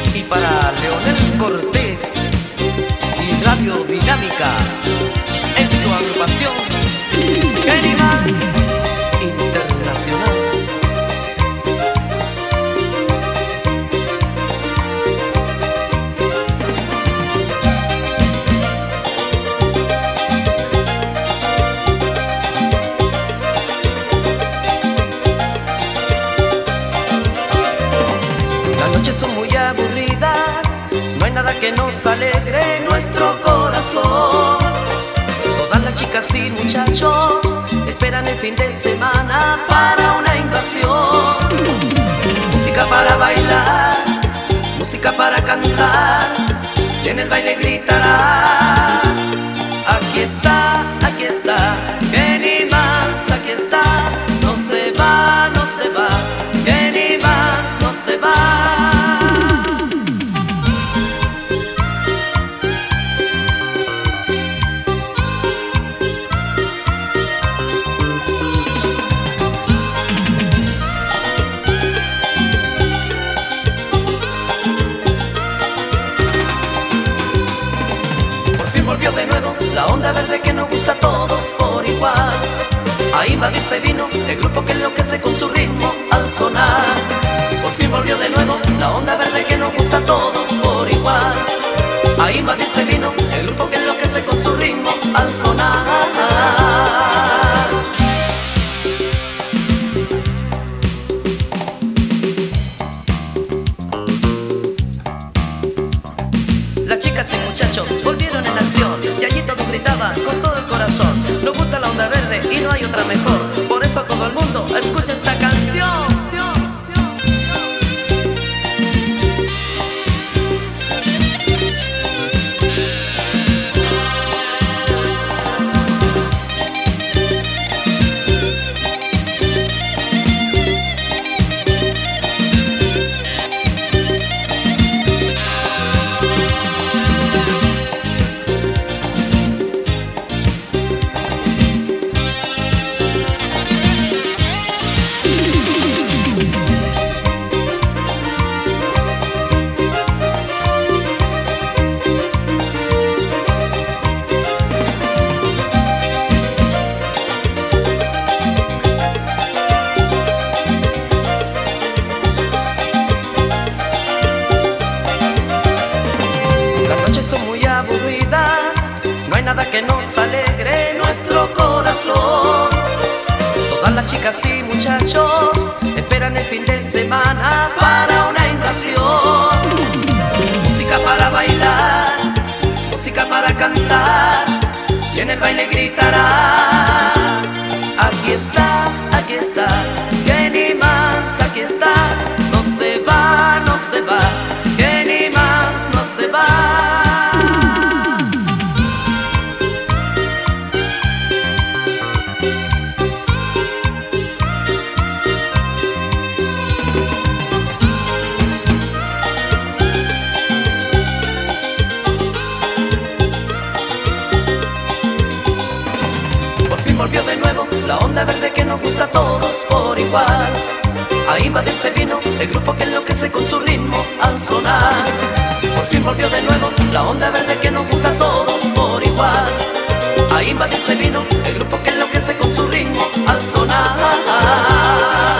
y para Leonel Cortés y Radio Dinámica. Es tu agrupación Kenny Mans Internacional. Las noches son muy aburridas, no hay nada que nos alegre nuestro corazón. Todas las chicas y muchachos esperan el fin de semana para una invasión. Música para bailar, música para cantar, y en el baile gritará: aquí está, Kenny Mans, aquí está, no se va, no se va, Kenny Mans no se va. Volvió de nuevo la onda verde que nos gusta a todos por igual. A invadirse vino el grupo que enloquece con su ritmo al sonar. Por fin volvió de nuevo la onda verde que nos gusta a todos por igual. A invadirse vino el grupo que enloquece con su ritmo al sonar. Las chicas y muchachos volvieron en acción y allí todos gritaban con todo el corazón: nos gusta la onda verde y no hay otra mejor. Por eso todo el mundo escucha esta canción. Son muy aburridas, no hay nada que nos alegre nuestro corazón. Todas las chicas y muchachos esperan el fin de semana para una invasión. Música para bailar, música para cantar, y en el baile gritará: aquí está, Kenny Mans, aquí está, no se va, no se va, Kenny Mans no se va. Volvió de nuevo la onda verde que nos gusta a todos por igual. A invadirse vino el grupo que enloquece con su ritmo al sonar. Por fin volvió de nuevo la onda verde que nos gusta a todos por igual. A invadirse vino el grupo que enloquece con su ritmo al sonar.